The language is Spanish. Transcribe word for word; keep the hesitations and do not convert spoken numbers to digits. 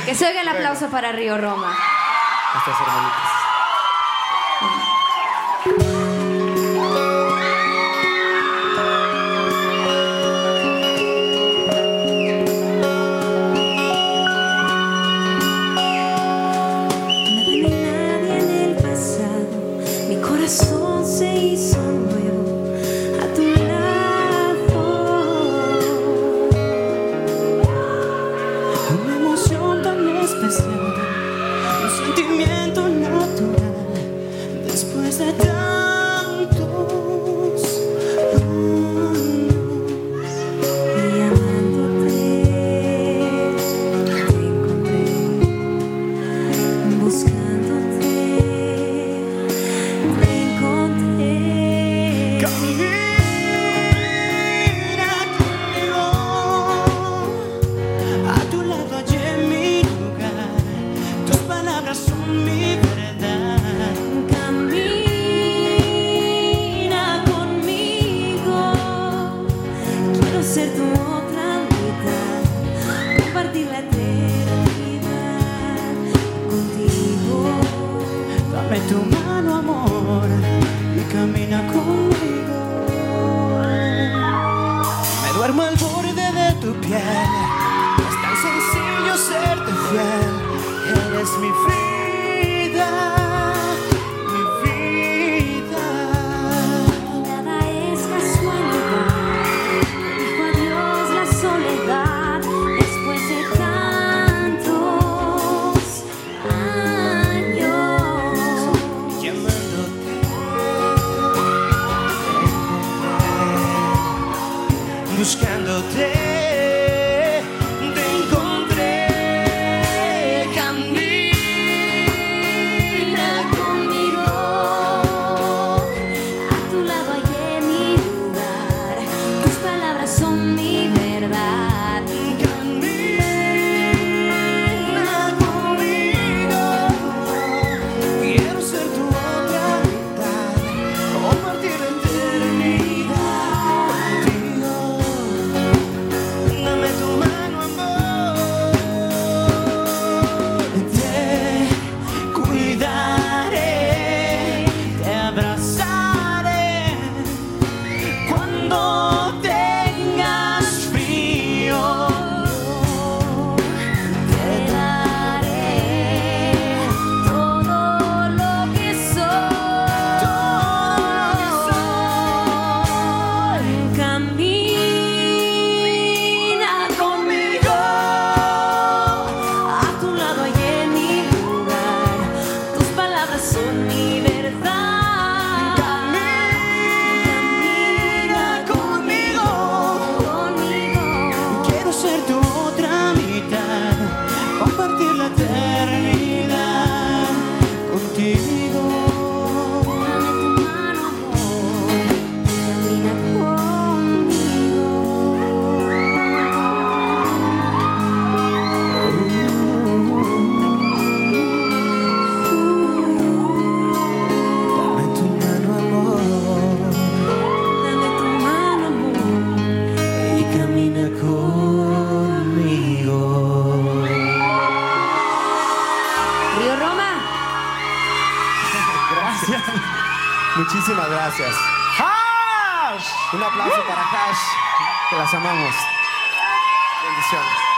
Que se oiga el aplauso para Río Roma. Nuestras hermanitas. Corazón se hizo nuevo a tu lado. Una emoción tan especial, un sentimiento natural después de tantos años. Y amándote te encontré, buscándote. Camina conmigo, a tu lado hallé mi lugar, tus palabras son mi verdad. Camina conmigo, quiero ser tu otra mitad, compartir la eternidad contigo. Dame tu mano, amor, y camina conmigo. Me duermo al borde de tu piel, es tan sencillo serte fiel. Eres mi vida, mi vida. Nada es casualidad, dijo adiós la soledad después de tantos años. Llamándote, buscándote, te encontré. Camina Conmigo, a tu lado hallé mi lugar, tus palabras son mi verdad. Camina conmigo, quiero ser tu otra mitad, compartir la eternidad contigo. Dame tu mano, amor, te cuidaré, te abrazaré cuando tengas frío. Te daré todo lo que soy. Camina conmigo, a tu lado hallé mi lugar, tus palabras son mi verdad. Camina conmigo, Conmigo, quiero ser tu otra mitad, compartir la eternidad contigo. dame tu mano, amor, camina conmigo. Dame tu mano, amor, Dame tu mano, amor, y camina conmigo. Río Roma. Gracias. Muchísimas gracias. ¡Hash! Un aplauso para Hash, que las amamos. Bendiciones.